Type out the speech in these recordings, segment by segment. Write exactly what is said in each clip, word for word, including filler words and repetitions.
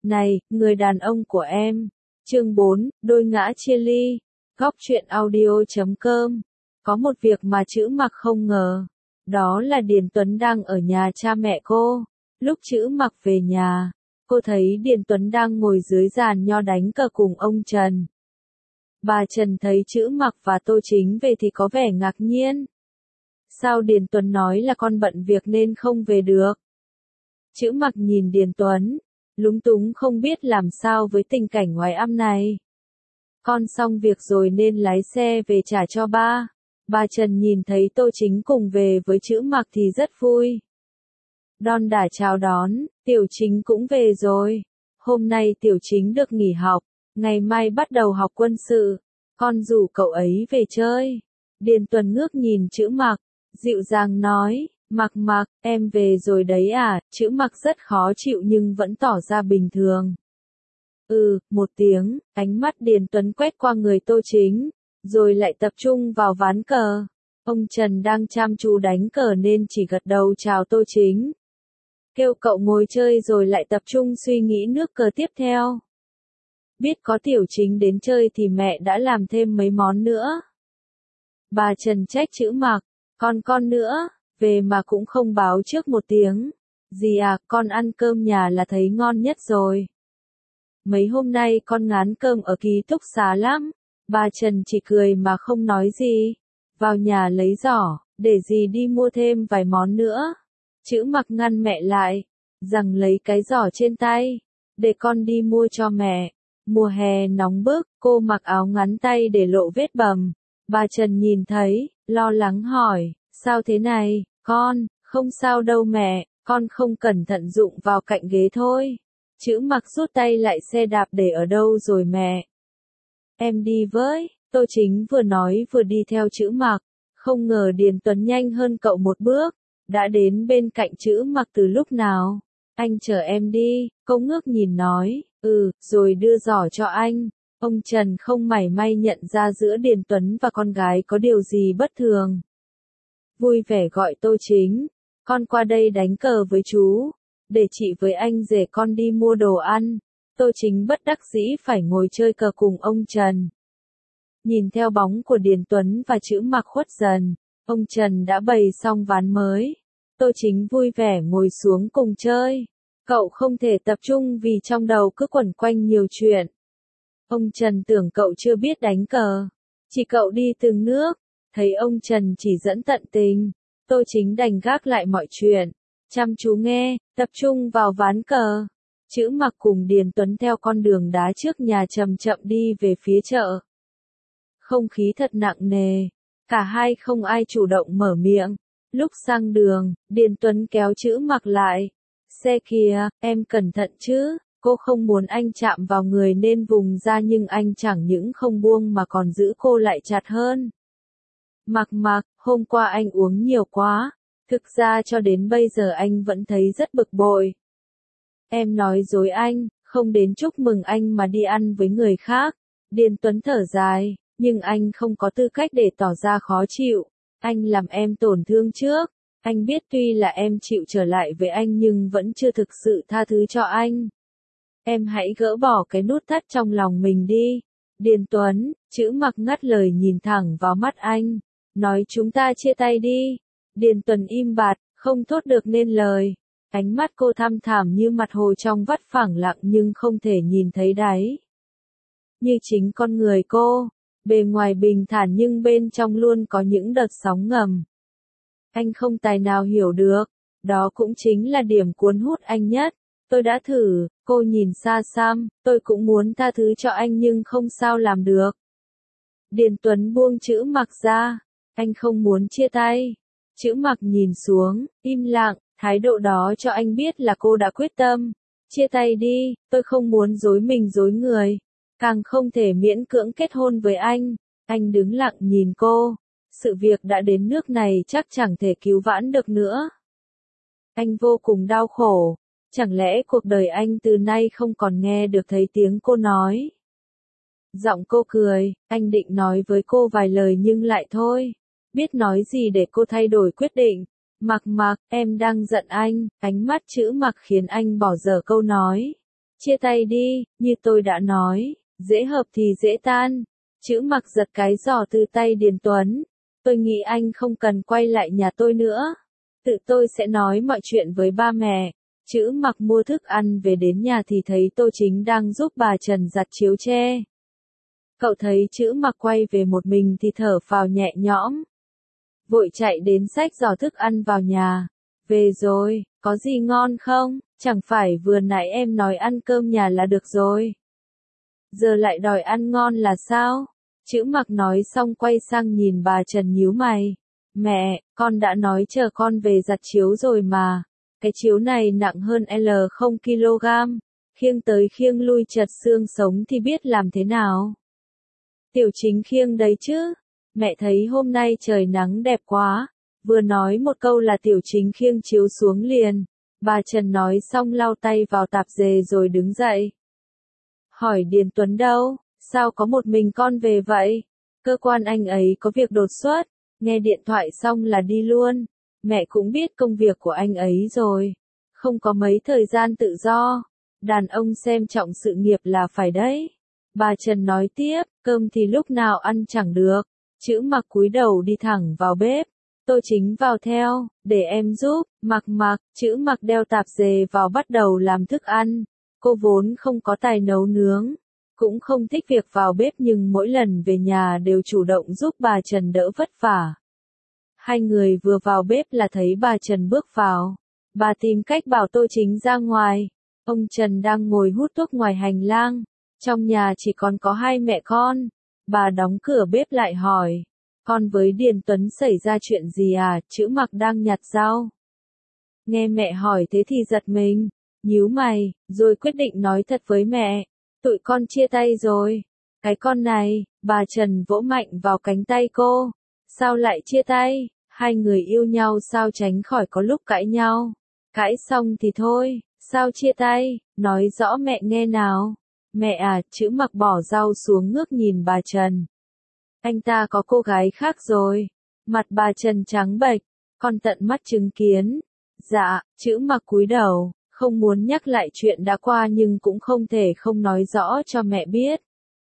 Này, người đàn ông của em. Chương bốn, đôi ngã chia ly. Góc truyện audio chấm com. Có một việc mà Trữ Mặc không ngờ. Đó là Điền Tuấn đang ở nhà cha mẹ cô. Lúc Trữ Mặc về nhà, cô thấy Điền Tuấn đang ngồi dưới giàn nho đánh cờ cùng ông Trần. Bà Trần thấy Trữ Mặc và Tô Chính về thì có vẻ ngạc nhiên. Sao Điền Tuấn nói là con bận việc nên không về được? Trữ Mặc nhìn Điền Tuấn, lúng túng không biết làm sao với tình cảnh ngoài âm này. Con xong việc rồi nên lái xe về trả cho ba. Bà Trần nhìn thấy Tô Chính cùng về với Trữ Mặc thì rất vui. Đon đả chào đón, Tiểu Chính cũng về rồi. Hôm nay Tiểu Chính được nghỉ học, ngày mai bắt đầu học quân sự. Con rủ cậu ấy về chơi. Điền Tuấn ngước nhìn Trữ Mặc, dịu dàng nói, Mặc Mặc, em về rồi đấy à? Trữ Mặc rất khó chịu nhưng vẫn tỏ ra bình thường. Ừ, một tiếng, ánh mắt Điền Tuấn quét qua người Tô Chính, rồi lại tập trung vào ván cờ. Ông Trần đang chăm chú đánh cờ nên chỉ gật đầu chào Tô Chính. Kêu cậu ngồi chơi rồi lại tập trung suy nghĩ nước cờ tiếp theo. Biết có Tiểu Chính đến chơi thì mẹ đã làm thêm mấy món nữa. Bà Trần trách Trữ Mặc, con con nữa, về mà cũng không báo trước một tiếng. Dì à, con ăn cơm nhà là thấy ngon nhất rồi. Mấy hôm nay con ngán cơm ở ký túc xá lắm. Bà Trần chỉ cười mà không nói gì. Vào nhà lấy giỏ, để dì đi mua thêm vài món nữa. Trữ Mặc ngăn mẹ lại, rằng lấy cái giỏ trên tay, để con đi mua cho mẹ. Mùa hè nóng bức, cô mặc áo ngắn tay để lộ vết bầm. Bà Trần nhìn thấy, lo lắng hỏi, sao thế này, con, không sao đâu mẹ, con không cẩn thận đụng vào cạnh ghế thôi. Trữ Mặc rút tay lại, xe đạp để ở đâu rồi mẹ? Em đi với. Tô Chính vừa nói vừa đi theo Trữ Mặc, không ngờ Điền Tuấn nhanh hơn cậu một bước, đã đến bên cạnh Trữ Mặc từ lúc nào. Anh chờ em đi, cô ngước nhìn nói, ừ, rồi đưa giỏ cho anh. Ông Trần không mảy may nhận ra giữa Điền Tuấn và con gái có điều gì bất thường. Vui vẻ gọi Tô Chính, con qua đây đánh cờ với chú, để chị với anh rể con đi mua đồ ăn. Tô Chính bất đắc dĩ phải ngồi chơi cờ cùng ông Trần. Nhìn theo bóng của Điền Tuấn và Trữ Mặc khuất dần, ông Trần đã bày xong ván mới. Tô Chính vui vẻ ngồi xuống cùng chơi. Cậu không thể tập trung vì trong đầu cứ quẩn quanh nhiều chuyện. Ông Trần tưởng cậu chưa biết đánh cờ. Chỉ cậu đi từng nước. Thấy ông Trần chỉ dẫn tận tình, Tô Chính đành gác lại mọi chuyện, chăm chú nghe, tập trung vào ván cờ. Trữ Mặc cùng Điền Tuấn theo con đường đá trước nhà chậm chậm đi về phía chợ. Không khí thật nặng nề, cả hai không ai chủ động mở miệng. Lúc sang đường, Điền Tuấn kéo Trữ Mặc lại. Xe kìa, em cẩn thận chứ. Cô không muốn anh chạm vào người nên vùng ra nhưng anh chẳng những không buông mà còn giữ cô lại chặt hơn. Mặc Mặc, hôm qua anh uống nhiều quá. Thực ra cho đến bây giờ anh vẫn thấy rất bực bội. Em nói dối anh, không đến chúc mừng anh mà đi ăn với người khác. Điền Tuấn thở dài, nhưng anh không có tư cách để tỏ ra khó chịu. Anh làm em tổn thương trước. Anh biết tuy là em chịu trở lại với anh nhưng vẫn chưa thực sự tha thứ cho anh. Em hãy gỡ bỏ cái nút thắt trong lòng mình đi. Điền Tuấn, Trữ Mặc ngắt lời nhìn thẳng vào mắt anh, nói chúng ta chia tay đi. Điền Tuấn im bặt, không thốt được nên lời. Ánh mắt cô thăm thẳm như mặt hồ trong vắt phẳng lặng nhưng không thể nhìn thấy đáy. Như chính con người cô, bề ngoài bình thản nhưng bên trong luôn có những đợt sóng ngầm. Anh không tài nào hiểu được, đó cũng chính là điểm cuốn hút anh nhất. Tôi đã thử, cô nhìn xa xăm, tôi cũng muốn tha thứ cho anh nhưng không sao làm được. Điền Tuấn buông Trữ Mặc ra, anh không muốn chia tay. Trữ Mặc nhìn xuống, im lặng, thái độ đó cho anh biết là cô đã quyết tâm. Chia tay đi, tôi không muốn dối mình dối người, càng không thể miễn cưỡng kết hôn với anh. Anh đứng lặng nhìn cô, sự việc đã đến nước này chắc chẳng thể cứu vãn được nữa. Anh vô cùng đau khổ. Chẳng lẽ cuộc đời anh từ nay không còn nghe được thấy tiếng cô nói? Giọng cô cười, anh định nói với cô vài lời nhưng lại thôi. Biết nói gì để cô thay đổi quyết định. Mặc Mặc, em đang giận anh. Ánh mắt Trữ Mặc khiến anh bỏ dở câu nói. Chia tay đi, như tôi đã nói, dễ hợp thì dễ tan. Chữ mặc giật cái giỏ từ tay Điền Tuấn. Tôi nghĩ anh không cần quay lại nhà tôi nữa. Tự tôi sẽ nói mọi chuyện với ba mẹ. Chữ mặc mua thức ăn về đến nhà thì thấy Tô Chính đang giúp bà Trần giặt chiếu tre. Cậu thấy chữ mặc quay về một mình thì thở phào nhẹ nhõm. Vội chạy đến xách giỏ thức ăn vào nhà. Về rồi, có gì ngon không? Chẳng phải vừa nãy em nói ăn cơm nhà là được rồi. Giờ lại đòi ăn ngon là sao? Chữ mặc nói xong quay sang nhìn bà Trần nhíu mày. Mẹ, con đã nói chờ con về giặt chiếu rồi mà. Cái chiếu này nặng hơn L không ki lô gam. Khiêng tới khiêng lui chật xương sống thì biết làm thế nào. Tiểu Chính khiêng đấy chứ. Mẹ thấy hôm nay trời nắng đẹp quá. Vừa nói một câu là Tiểu Chính khiêng chiếu xuống liền. Bà Trần nói xong lau tay vào tạp dề rồi đứng dậy. Hỏi Điền Tuấn đâu, sao có một mình con về vậy? Cơ quan anh ấy có việc đột xuất, nghe điện thoại xong là đi luôn. Mẹ cũng biết công việc của anh ấy rồi. Không có mấy thời gian tự do. Đàn ông xem trọng sự nghiệp là phải đấy. Bà Trần nói tiếp, cơm thì lúc nào ăn chẳng được. Chữ mặc cúi đầu đi thẳng vào bếp. Tô Chính vào theo, để em giúp. Mặc mặc, chữ mặc đeo tạp dề vào bắt đầu làm thức ăn. Cô vốn không có tài nấu nướng, cũng không thích việc vào bếp nhưng mỗi lần về nhà đều chủ động giúp bà Trần đỡ vất vả. Hai người vừa vào bếp là thấy bà Trần bước vào. Bà tìm cách bảo Tô Chính ra ngoài. Ông Trần đang ngồi hút thuốc ngoài hành lang. Trong nhà chỉ còn có hai mẹ con. Bà đóng cửa bếp lại hỏi. Con với Điền Tuấn xảy ra chuyện gì à? Chữ mặc đang nhặt rau. Nghe mẹ hỏi thế thì giật mình. Nhíu mày, rồi quyết định nói thật với mẹ. Tụi con chia tay rồi. Cái con này, bà Trần vỗ mạnh vào cánh tay cô. Sao lại chia tay? Hai người yêu nhau sao tránh khỏi có lúc cãi nhau. Cãi xong thì thôi, sao chia tay? Nói rõ mẹ nghe nào. Mẹ à, chữ mặc bỏ rau xuống ngước nhìn bà Trần. Anh ta có cô gái khác rồi. Mặt bà Trần trắng bệch, con tận mắt chứng kiến. Dạ, chữ mặc cúi đầu. Không muốn nhắc lại chuyện đã qua nhưng cũng không thể không nói rõ cho mẹ biết.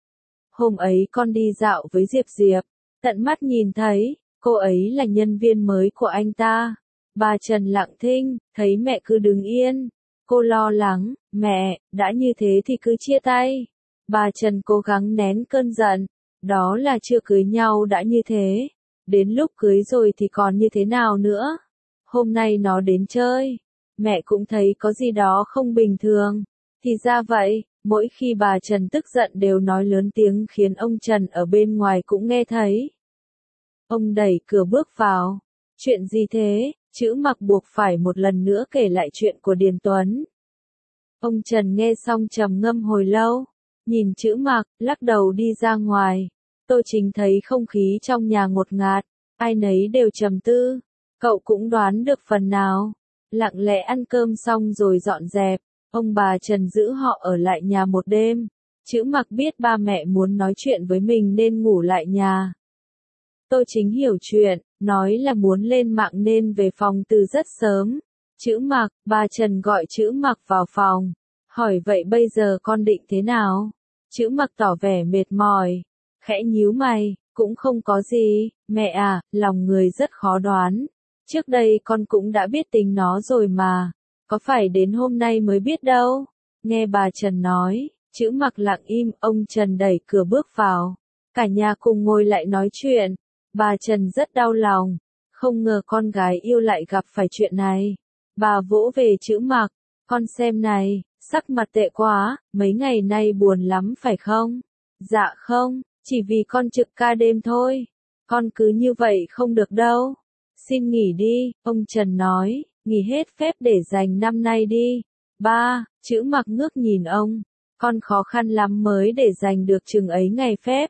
Hôm ấy con đi dạo với Diệp Diệp, tận mắt nhìn thấy, cô ấy là nhân viên mới của anh ta. Bà Trần lặng thinh, thấy mẹ cứ đứng yên. Cô lo lắng, mẹ, đã như thế thì cứ chia tay. Bà Trần cố gắng nén cơn giận, đó là chưa cưới nhau đã như thế. Đến lúc cưới rồi thì còn như thế nào nữa? Hôm nay nó đến chơi. Mẹ cũng thấy có gì đó không bình thường. Thì ra vậy, mỗi khi bà Trần tức giận đều nói lớn tiếng khiến ông Trần ở bên ngoài cũng nghe thấy. Ông đẩy cửa bước vào. Chuyện gì thế? Chữ mặc buộc phải một lần nữa kể lại chuyện của Điền Tuấn. Ông Trần nghe xong trầm ngâm hồi lâu. Nhìn chữ mặc, lắc đầu đi ra ngoài. Tô Chính thấy không khí trong nhà ngột ngạt. Ai nấy đều trầm tư. Cậu cũng đoán được phần nào. Lặng lẽ ăn cơm xong rồi dọn dẹp, ông bà Trần giữ họ ở lại nhà một đêm. Chữ mặc biết ba mẹ muốn nói chuyện với mình nên ngủ lại nhà. Tô Chính hiểu chuyện, nói là muốn lên mạng nên về phòng từ rất sớm. Chữ mặc, bà Trần gọi chữ mặc vào phòng. Hỏi vậy bây giờ con định thế nào? Chữ mặc tỏ vẻ mệt mỏi, khẽ nhíu mày, cũng không có gì, mẹ à, lòng người rất khó đoán. Trước đây con cũng đã biết tính nó rồi mà, có phải đến hôm nay mới biết đâu. Nghe bà Trần nói, chữ mặc lặng im, ông Trần đẩy cửa bước vào. Cả nhà cùng ngồi lại nói chuyện. Bà Trần rất đau lòng, không ngờ con gái yêu lại gặp phải chuyện này. Bà vỗ về chữ mặc, con xem này, sắc mặt tệ quá, mấy ngày nay buồn lắm phải không? Dạ không, chỉ vì con trực ca đêm thôi. Con cứ như vậy không được đâu. Xin nghỉ đi, ông Trần nói, nghỉ hết phép để dành năm nay đi. Ba, chữ mặc ngước nhìn ông, con khó khăn lắm mới để dành được chừng ấy ngày phép.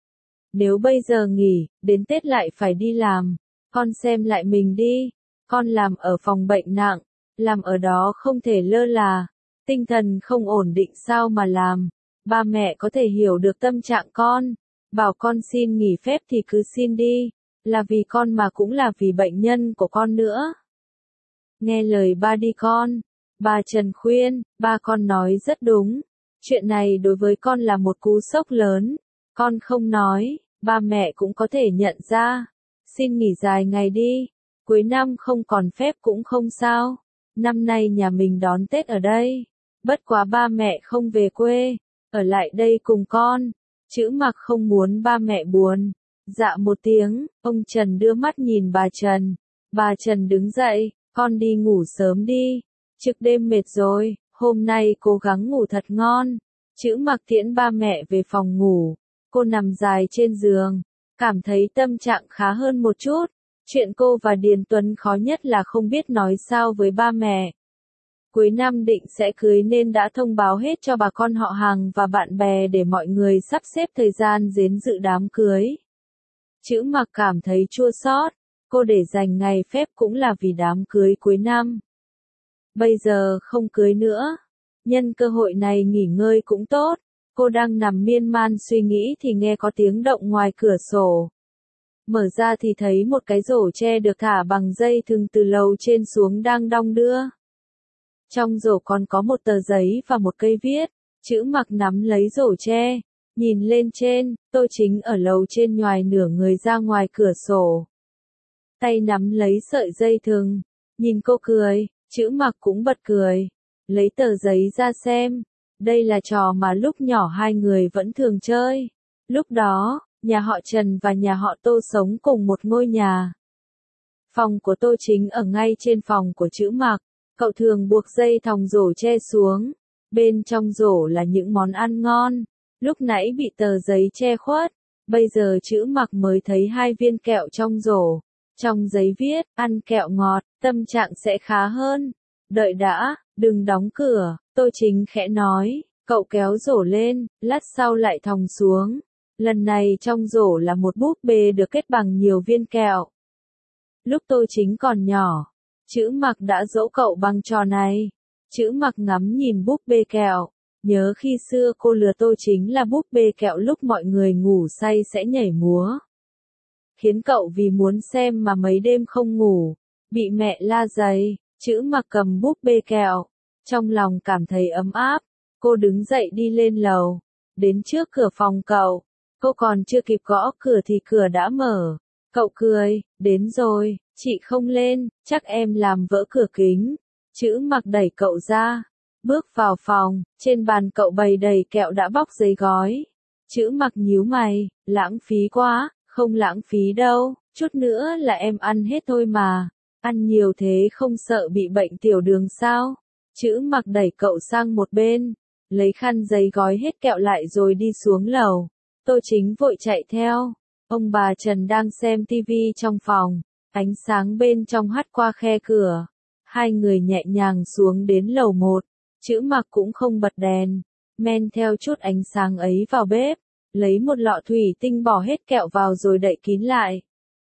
Nếu bây giờ nghỉ, đến Tết lại phải đi làm, con xem lại mình đi. Con làm ở phòng bệnh nặng, làm ở đó không thể lơ là, tinh thần không ổn định sao mà làm. Ba mẹ có thể hiểu được tâm trạng con, bảo con xin nghỉ phép thì cứ xin đi. Là vì con mà cũng là vì bệnh nhân của con nữa. Nghe lời ba đi con. Bà Trần khuyên, ba con nói rất đúng. Chuyện này đối với con là một cú sốc lớn. Con không nói, ba mẹ cũng có thể nhận ra. Xin nghỉ dài ngày đi. Cuối năm không còn phép cũng không sao. Năm nay nhà mình đón Tết ở đây. Bất quá ba mẹ không về quê. Ở lại đây cùng con. Chữ Mặc không muốn ba mẹ buồn. Dạ một tiếng, ông Trần đưa mắt nhìn bà Trần. Bà Trần đứng dậy, con đi ngủ sớm đi. Trực đêm mệt rồi, hôm nay cố gắng ngủ thật ngon. Chữ Mặc tiễn ba mẹ về phòng ngủ. Cô nằm dài trên giường, cảm thấy tâm trạng khá hơn một chút. Chuyện cô và Điền Tuấn khó nhất là không biết nói sao với ba mẹ. Cuối năm định sẽ cưới nên đã thông báo hết cho bà con họ hàng và bạn bè để mọi người sắp xếp thời gian đến dự đám cưới. Chữ Mặc cảm thấy chua xót, cô để dành ngày phép cũng là vì đám cưới cuối năm. Bây giờ không cưới nữa, nhân cơ hội này nghỉ ngơi cũng tốt. Cô đang nằm miên man suy nghĩ thì nghe có tiếng động ngoài cửa sổ. Mở ra thì thấy một cái rổ tre được thả bằng dây thừng từ lầu trên xuống đang đong đưa. Trong rổ còn có một tờ giấy và một cây viết. Chữ Mặc nắm lấy rổ tre, nhìn lên trên, Tô Chính ở lầu trên nhoài nửa người ra ngoài cửa sổ. Tay nắm lấy sợi dây thừng, nhìn cô cười, Chữ Mặc cũng bật cười. Lấy tờ giấy ra xem, đây là trò mà lúc nhỏ hai người vẫn thường chơi. Lúc đó, nhà họ Trần và nhà họ Tô sống cùng một ngôi nhà. Phòng của Tô Chính ở ngay trên phòng của Chữ Mặc. Cậu thường buộc dây thòng rổ tre xuống. Bên trong rổ là những món ăn ngon. Lúc nãy bị tờ giấy che khuất. Bây giờ Chữ Mặc mới thấy hai viên kẹo trong rổ. Trong giấy viết, ăn kẹo ngọt, tâm trạng sẽ khá hơn. Đợi đã, đừng đóng cửa, Tô Chính khẽ nói. Cậu kéo rổ lên, lát sau lại thòng xuống. Lần này trong rổ là một búp bê được kết bằng nhiều viên kẹo. Lúc Tô Chính còn nhỏ, Chữ Mặc đã dỗ cậu bằng trò này. Chữ Mặc ngắm nhìn búp bê kẹo, nhớ khi xưa cô lừa Tô Chính là búp bê kẹo lúc mọi người ngủ say sẽ nhảy múa. Khiến cậu vì muốn xem mà mấy đêm không ngủ, bị mẹ la dày. Chữ Mặc cầm búp bê kẹo, trong lòng cảm thấy ấm áp. Cô đứng dậy đi lên lầu, đến trước cửa phòng cậu. Cô còn chưa kịp gõ cửa thì cửa đã mở. Cậu cười, đến rồi, chị không lên, chắc em làm vỡ cửa kính. Chữ Mặc đẩy cậu ra, bước vào phòng, trên bàn cậu bày đầy kẹo đã bóc giấy gói. Chữ Mặc nhíu mày, lãng phí quá, không lãng phí đâu, chút nữa là em ăn hết thôi mà. Ăn nhiều thế không sợ bị bệnh tiểu đường sao? Chữ Mặc đẩy cậu sang một bên, lấy khăn giấy gói hết kẹo lại rồi đi xuống lầu. Tô Chính vội chạy theo. Ông bà Trần đang xem tivi trong phòng, ánh sáng bên trong hắt qua khe cửa. Hai người nhẹ nhàng xuống đến lầu một. Chữ Mặc cũng không bật đèn, men theo chút ánh sáng ấy vào bếp, lấy một lọ thủy tinh bỏ hết kẹo vào rồi đậy kín lại.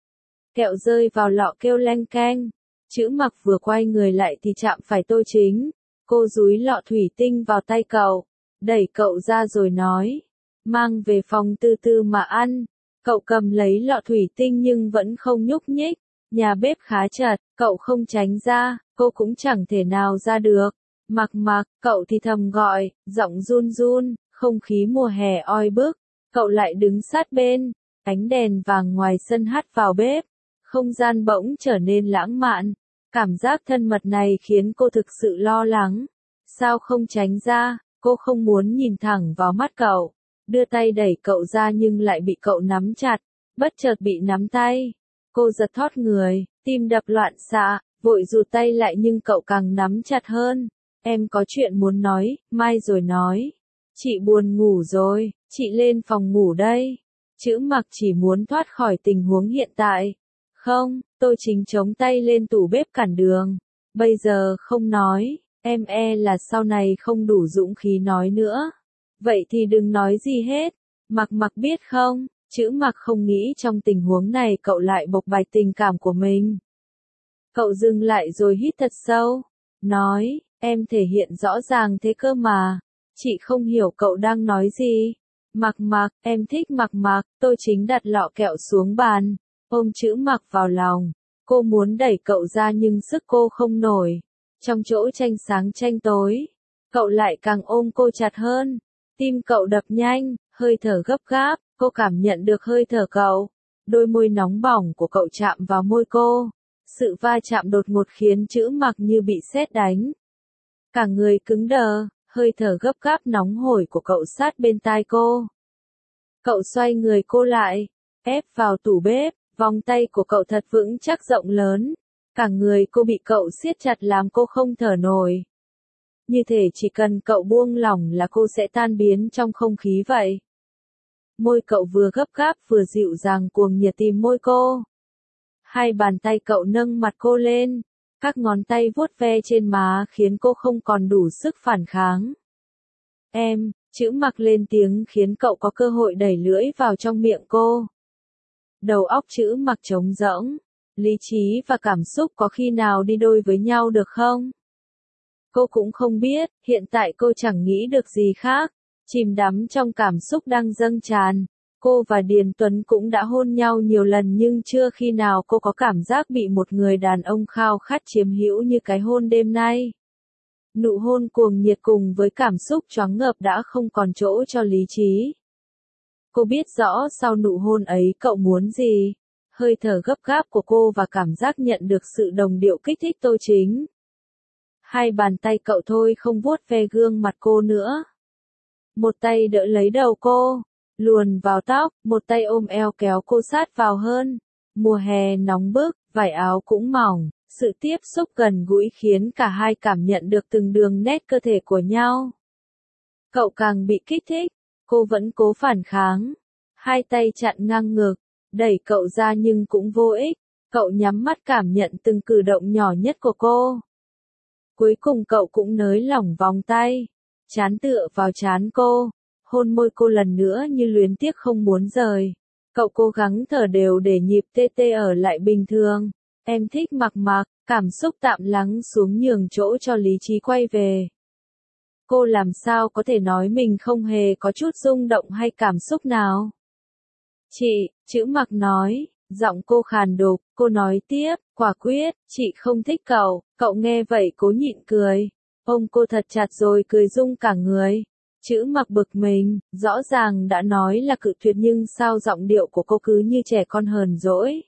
Kẹo rơi vào lọ kêu leng keng. Chữ Mặc vừa quay người lại thì chạm phải Tô Chính. Cô dúi lọ thủy tinh vào tay cậu, đẩy cậu ra rồi nói, mang về phòng từ từ mà ăn. Cậu cầm lấy lọ thủy tinh nhưng vẫn không nhúc nhích. Nhà bếp khá chật, cậu không tránh ra, cô cũng chẳng thể nào ra được. Mặc Mặc, cậu thì thầm gọi, giọng run run, không khí mùa hè oi bức. Cậu lại đứng sát bên, ánh đèn vàng ngoài sân hắt vào bếp. Không gian bỗng trở nên lãng mạn. Cảm giác thân mật này khiến cô thực sự lo lắng. Sao không tránh ra, cô không muốn nhìn thẳng vào mắt cậu. Đưa tay đẩy cậu ra nhưng lại bị cậu nắm chặt. Bất chợt bị nắm tay. Cô giật thót người, tim đập loạn xạ, vội rụt tay lại nhưng cậu càng nắm chặt hơn. Em có chuyện muốn nói, mai rồi nói. Chị buồn ngủ rồi, chị lên phòng ngủ đây. Chữ Mặc chỉ muốn thoát khỏi tình huống hiện tại. Không, Tô Chính chống tay lên tủ bếp cản đường. Bây giờ không nói, em e là sau này không đủ dũng khí nói nữa. Vậy thì đừng nói gì hết. Mặc Mặc biết không, Chữ Mặc không nghĩ trong tình huống này cậu lại bộc bạch tình cảm của mình. Cậu dừng lại rồi hít thật sâu. Nói, em thể hiện rõ ràng thế cơ mà. Chị không hiểu cậu đang nói gì. Mặc Mặc, em thích Mặc Mặc. Tô Chính đặt lọ kẹo xuống bàn, ôm Chữ Mặc vào lòng. Cô muốn đẩy cậu ra nhưng sức cô không nổi. Trong chỗ tranh sáng tranh tối, cậu lại càng ôm cô chặt hơn. Tim cậu đập nhanh, hơi thở gấp gáp, cô cảm nhận được hơi thở cậu. Đôi môi nóng bỏng của cậu chạm vào môi cô. Sự va chạm đột ngột khiến Trữ Mặc như bị sét đánh. Cả người cứng đờ, hơi thở gấp gáp nóng hổi của cậu sát bên tai cô. Cậu xoay người cô lại, ép vào tủ bếp, vòng tay của cậu thật vững chắc rộng lớn. Cả người cô bị cậu siết chặt làm cô không thở nổi. Như thể chỉ cần cậu buông lỏng là cô sẽ tan biến trong không khí vậy. Môi cậu vừa gấp gáp vừa dịu dàng cuồng nhiệt tìm môi cô. Hai bàn tay cậu nâng mặt cô lên, các ngón tay vuốt ve trên má khiến cô không còn đủ sức phản kháng. Em, Trữ Mặc lên tiếng khiến cậu có cơ hội đẩy lưỡi vào trong miệng cô. Đầu óc Trữ Mặc trống rỗng, lý trí và cảm xúc có khi nào đi đôi với nhau được không? Cô cũng không biết, hiện tại cô chẳng nghĩ được gì khác, chìm đắm trong cảm xúc đang dâng tràn. Cô và Điền Tuấn cũng đã hôn nhau nhiều lần nhưng chưa khi nào cô có cảm giác bị một người đàn ông khao khát chiếm hữu như cái hôn đêm nay. Nụ hôn cuồng nhiệt cùng với cảm xúc choáng ngợp đã không còn chỗ cho lý trí. Cô biết rõ sau nụ hôn ấy cậu muốn gì. Hơi thở gấp gáp của cô và cảm giác nhận được sự đồng điệu kích thích Tô Chính. Hai bàn tay cậu thôi không vuốt ve gương mặt cô nữa. Một tay đỡ lấy đầu cô, luồn vào tóc, một tay ôm eo kéo cô sát vào hơn. Mùa hè nóng bức, vải áo cũng mỏng, sự tiếp xúc gần gũi khiến cả hai cảm nhận được từng đường nét cơ thể của nhau. Cậu càng bị kích thích, cô vẫn cố phản kháng. Hai tay chặn ngang ngực, đẩy cậu ra nhưng cũng vô ích. Cậu nhắm mắt cảm nhận từng cử động nhỏ nhất của cô. Cuối cùng cậu cũng nới lỏng vòng tay, trán tựa vào trán cô, hôn môi cô lần nữa như luyến tiếc không muốn rời. Cậu cố gắng thở đều để nhịp tê tê ở lại bình thường. Em thích Mặc Mặc, cảm xúc tạm lắng xuống nhường chỗ cho lý trí quay về. Cô làm sao có thể nói mình không hề có chút rung động hay cảm xúc nào? Chị, Trữ Mặc nói, giọng cô khàn đục, cô nói tiếp, quả quyết, chị không thích cậu. Cậu nghe vậy cố nhịn cười, ôm cô thật chặt rồi cười rung cả người. Trữ Mặc bực mình, rõ ràng đã nói là cự tuyệt nhưng sao giọng điệu của cô cứ như trẻ con hờn dỗi.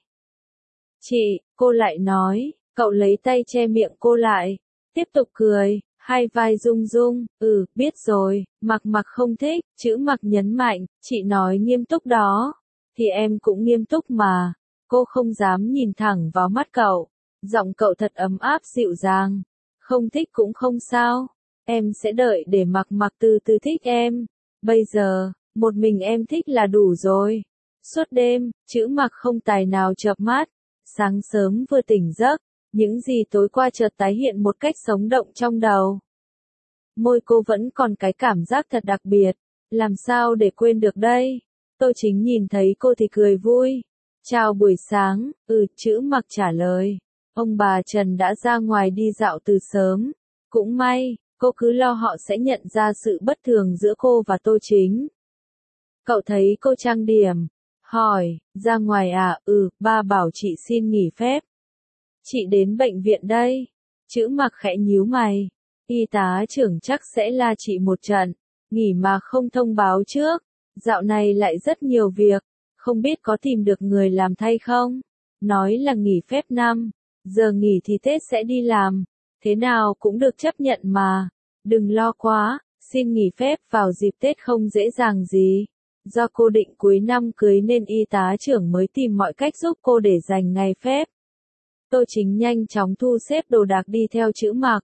Chị, cô lại nói, cậu lấy tay che miệng cô lại, tiếp tục cười, hai vai rung rung, ừ, biết rồi, Mặc Mặc không thích, Trữ Mặc nhấn mạnh, chị nói nghiêm túc đó, thì em cũng nghiêm túc mà. Cô không dám nhìn thẳng vào mắt cậu, giọng cậu thật ấm áp dịu dàng, không thích cũng không sao. Em sẽ đợi để Mặc Mặc từ từ thích em. Bây giờ, một mình em thích là đủ rồi. Suốt đêm, Trữ Mặc không tài nào chợp mắt. Sáng sớm vừa tỉnh giấc, những gì tối qua chợt tái hiện một cách sống động trong đầu. Môi cô vẫn còn cái cảm giác thật đặc biệt. Làm sao để quên được đây? Tô Chính nhìn thấy cô thì cười vui. Chào buổi sáng, ừ, Trữ Mặc trả lời. Ông bà Trần đã ra ngoài đi dạo từ sớm. Cũng may, cô cứ lo họ sẽ nhận ra sự bất thường giữa cô và Tô Chính. Cậu thấy cô trang điểm, hỏi, ra ngoài à, ừ, ba bảo chị xin nghỉ phép. Chị đến bệnh viện đây. Trữ Mặc khẽ nhíu mày, y tá trưởng chắc sẽ la chị một trận, nghỉ mà không thông báo trước. Dạo này lại rất nhiều việc, không biết có tìm được người làm thay không? Nói là nghỉ phép năm, giờ nghỉ thì Tết sẽ đi làm, thế nào cũng được chấp nhận mà. Đừng lo quá, xin nghỉ phép vào dịp Tết không dễ dàng gì. Do cô định cuối năm cưới nên y tá trưởng mới tìm mọi cách giúp cô để dành ngày phép. Tô Chính nhanh chóng thu xếp đồ đạc đi theo Trữ Mặc.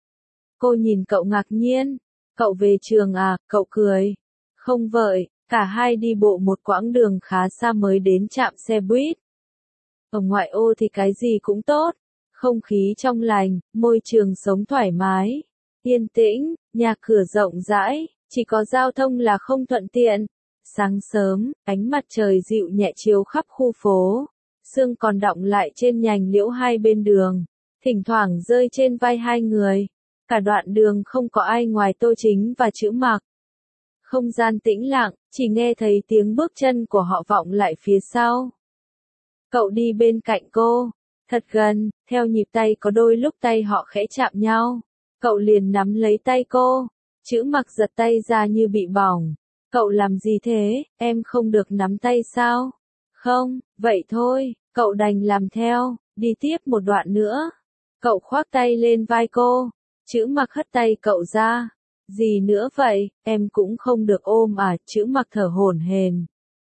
Cô nhìn cậu ngạc nhiên, cậu về trường à, cậu cười. Không vậy, cả hai đi bộ một quãng đường khá xa mới đến trạm xe buýt. Ở ngoại ô thì cái gì cũng tốt, không khí trong lành, môi trường sống thoải mái, yên tĩnh, nhà cửa rộng rãi, chỉ có giao thông là không thuận tiện. Sáng sớm, ánh mặt trời dịu nhẹ chiếu khắp khu phố, sương còn đọng lại trên nhành liễu hai bên đường, thỉnh thoảng rơi trên vai hai người. Cả đoạn đường không có ai ngoài Tô Chính và Trữ Mặc. Không gian tĩnh lặng, chỉ nghe thấy tiếng bước chân của họ vọng lại phía sau. Cậu đi bên cạnh cô, thật gần, theo nhịp tay có đôi lúc tay họ khẽ chạm nhau. Cậu liền nắm lấy tay cô. Chữ Mặc giật tay ra như bị bỏng. Cậu làm gì thế, em không được nắm tay sao? Không, vậy thôi, cậu đành làm theo, đi tiếp một đoạn nữa. Cậu khoác tay lên vai cô. Chữ Mặc hất tay cậu ra. Gì nữa vậy, em cũng không được ôm à, Chữ Mặc thở hổn hển.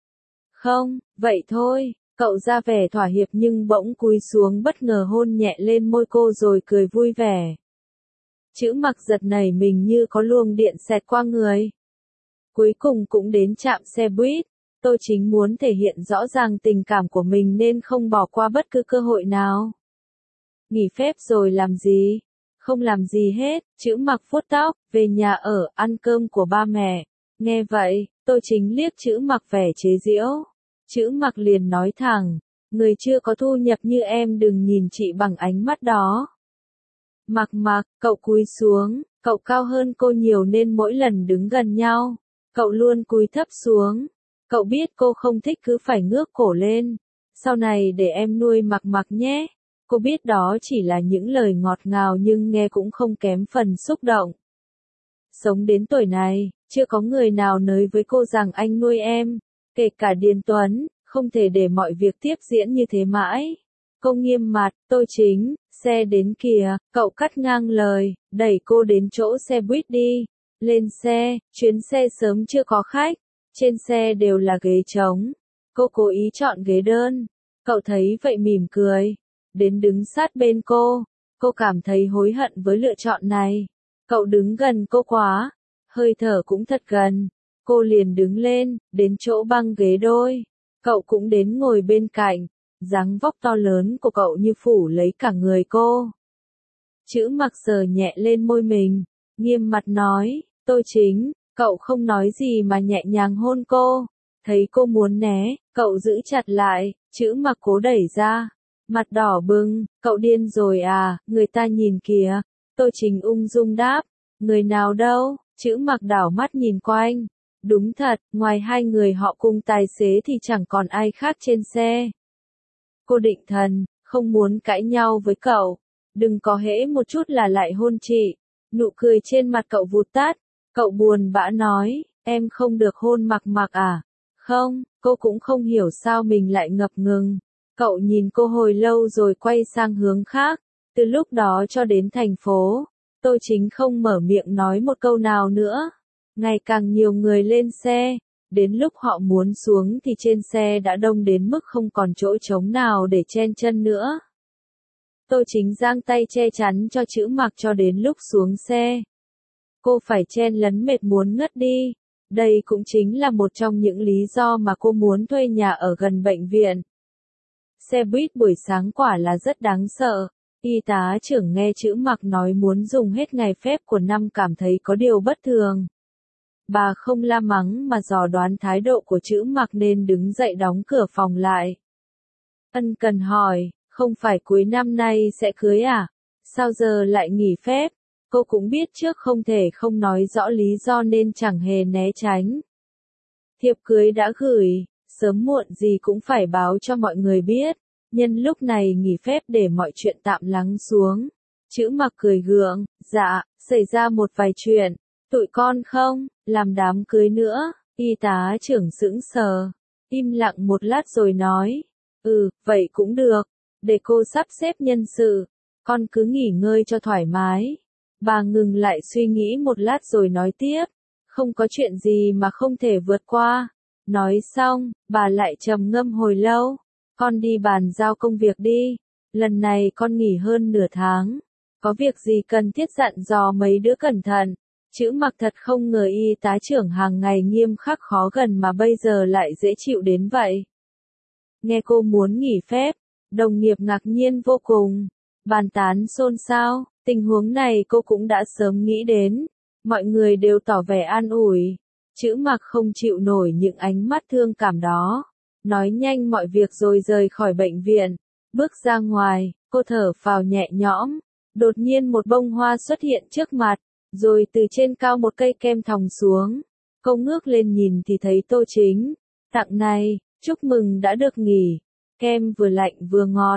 Không, vậy thôi, cậu ra vẻ thỏa hiệp nhưng bỗng cúi xuống bất ngờ hôn nhẹ lên môi cô rồi cười vui vẻ. Chữ Mặc giật nảy mình như có luồng điện xẹt qua người. Cuối cùng cũng đến trạm xe buýt. Tô Chính muốn thể hiện rõ ràng tình cảm của mình nên không bỏ qua bất cứ cơ hội nào. Nghỉ phép rồi làm gì? Không làm gì hết, Chữ Mặc vuốt tóc, về nhà ở, ăn cơm của ba mẹ. Nghe vậy, Tô Chính liếc Chữ Mặc vẻ chế giễu. Chữ Mặc liền nói thẳng, người chưa có thu nhập như em đừng nhìn chị bằng ánh mắt đó. Mặc Mặc, cậu cúi xuống, cậu cao hơn cô nhiều nên mỗi lần đứng gần nhau, cậu luôn cúi thấp xuống. Cậu biết cô không thích cứ phải ngước cổ lên. Sau này để em nuôi Mặc Mặc nhé. Cô biết đó chỉ là những lời ngọt ngào nhưng nghe cũng không kém phần xúc động. Sống đến tuổi này, chưa có người nào nói với cô rằng anh nuôi em, kể cả Điền Tuấn, không thể để mọi việc tiếp diễn như thế mãi. Cô nghiêm mặt, Tô Chính, xe đến kìa, cậu cắt ngang lời, đẩy cô đến chỗ xe buýt đi. Lên xe, chuyến xe sớm chưa có khách, trên xe đều là ghế trống. Cô cố ý chọn ghế đơn, cậu thấy vậy mỉm cười, đến đứng sát bên cô. Cô cảm thấy hối hận với lựa chọn này. Cậu đứng gần cô quá, hơi thở cũng thật gần. Cô liền đứng lên, đến chỗ băng ghế đôi. Cậu cũng đến ngồi bên cạnh, dáng vóc to lớn của cậu như phủ lấy cả người cô. Chữ Mặc sờ nhẹ lên môi mình, nghiêm mặt nói, Tô Chính, cậu không nói gì mà nhẹ nhàng hôn cô. Thấy cô muốn né, cậu giữ chặt lại, Chữ Mặc cố đẩy ra. Mặt đỏ bừng, cậu điên rồi à, người ta nhìn kìa. Tô Chính ung dung đáp, người nào đâu, Chữ Mặc đảo mắt nhìn quanh. Đúng thật, ngoài hai người họ cùng tài xế thì chẳng còn ai khác trên xe. Cô định thần, không muốn cãi nhau với cậu. Đừng có hễ một chút là lại hôn chị. Nụ cười trên mặt cậu vụt tắt. Cậu buồn bã nói, em không được hôn Mặc Mặc à? Không, cô cũng không hiểu sao mình lại ngập ngừng. Cậu nhìn cô hồi lâu rồi quay sang hướng khác. Từ lúc đó cho đến thành phố, Tô Chính không mở miệng nói một câu nào nữa. Ngày càng nhiều người lên xe, đến lúc họ muốn xuống thì trên xe đã đông đến mức không còn chỗ trống nào để chen chân nữa. Tô Chính giang tay che chắn cho Chữ Mặc cho đến lúc xuống xe. Cô phải chen lấn mệt muốn ngất đi. Đây cũng chính là một trong những lý do mà cô muốn thuê nhà ở gần bệnh viện. Xe buýt buổi sáng quả là rất đáng sợ. Y tá trưởng nghe Chữ Mặc nói muốn dùng hết ngày phép của năm cảm thấy có điều bất thường. Bà không la mắng mà dò đoán thái độ của Chữ Mặc nên đứng dậy đóng cửa phòng lại. Ân cần hỏi, không phải cuối năm nay sẽ cưới à? Sao giờ lại nghỉ phép? Cô cũng biết trước không thể không nói rõ lý do nên chẳng hề né tránh. Thiệp cưới đã gửi, sớm muộn gì cũng phải báo cho mọi người biết. Nhân lúc này nghỉ phép để mọi chuyện tạm lắng xuống. Chữ Mặc cười gượng, dạ, xảy ra một vài chuyện. Tụi con không, làm đám cưới nữa. Y tá trưởng sững sờ, im lặng một lát rồi nói. Ừ, vậy cũng được. Để cô sắp xếp nhân sự. Con cứ nghỉ ngơi cho thoải mái. Bà ngừng lại suy nghĩ một lát rồi nói tiếp. Không có chuyện gì mà không thể vượt qua. Nói xong, bà lại trầm ngâm hồi lâu. Con đi bàn giao công việc đi. Lần này con nghỉ hơn nửa tháng. Có việc gì cần thiết dặn dò mấy đứa cẩn thận. Chữ Mặc thật không ngờ y tá trưởng hàng ngày nghiêm khắc khó gần mà bây giờ lại dễ chịu đến vậy. Nghe cô muốn nghỉ phép, đồng nghiệp ngạc nhiên vô cùng. Bàn tán xôn xao, tình huống này cô cũng đã sớm nghĩ đến. Mọi người đều tỏ vẻ an ủi. Chữ Mặc không chịu nổi những ánh mắt thương cảm đó. Nói nhanh mọi việc rồi rời khỏi bệnh viện. Bước ra ngoài, cô thở phào nhẹ nhõm. Đột nhiên một bông hoa xuất hiện trước mặt. Rồi từ trên cao một cây kem thòng xuống. Cô ngước lên nhìn thì thấy Tô Chính. Tặng này, chúc mừng đã được nghỉ. Kem vừa lạnh vừa ngọt.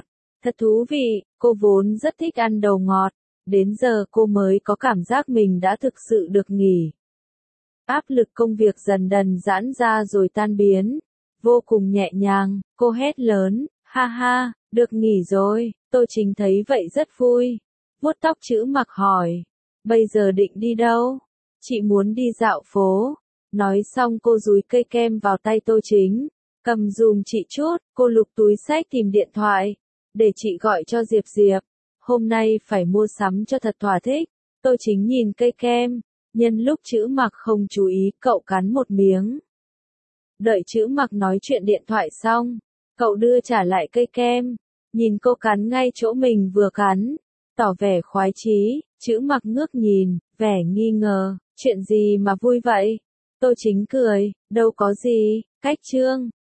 Thật thú vị, cô vốn rất thích ăn đồ ngọt, đến giờ cô mới có cảm giác mình đã thực sự được nghỉ. Áp lực công việc dần dần giãn ra rồi tan biến, vô cùng nhẹ nhàng, cô hét lớn, ha ha, được nghỉ rồi, Tô Chính thấy vậy rất vui. Vuốt tóc Chữ Mặc hỏi, bây giờ định đi đâu? Chị muốn đi dạo phố. Nói xong cô dúi cây kem vào tay Tô Chính, cầm dùm chị chút, cô lục túi xách tìm điện thoại, để chị gọi cho Diệp Diệp. Hôm nay phải mua sắm cho thật thỏa thích. Tô Chính nhìn cây kem, nhân lúc Chữ Mặc không chú ý, cậu cắn một miếng. Đợi Chữ Mặc nói chuyện điện thoại xong, cậu đưa trả lại cây kem, nhìn cô cắn ngay chỗ mình vừa cắn, tỏ vẻ khoái chí. Chữ Mặc ngước nhìn, vẻ nghi ngờ, chuyện gì mà vui vậy? Tô Chính cười, đâu có gì, cách trương.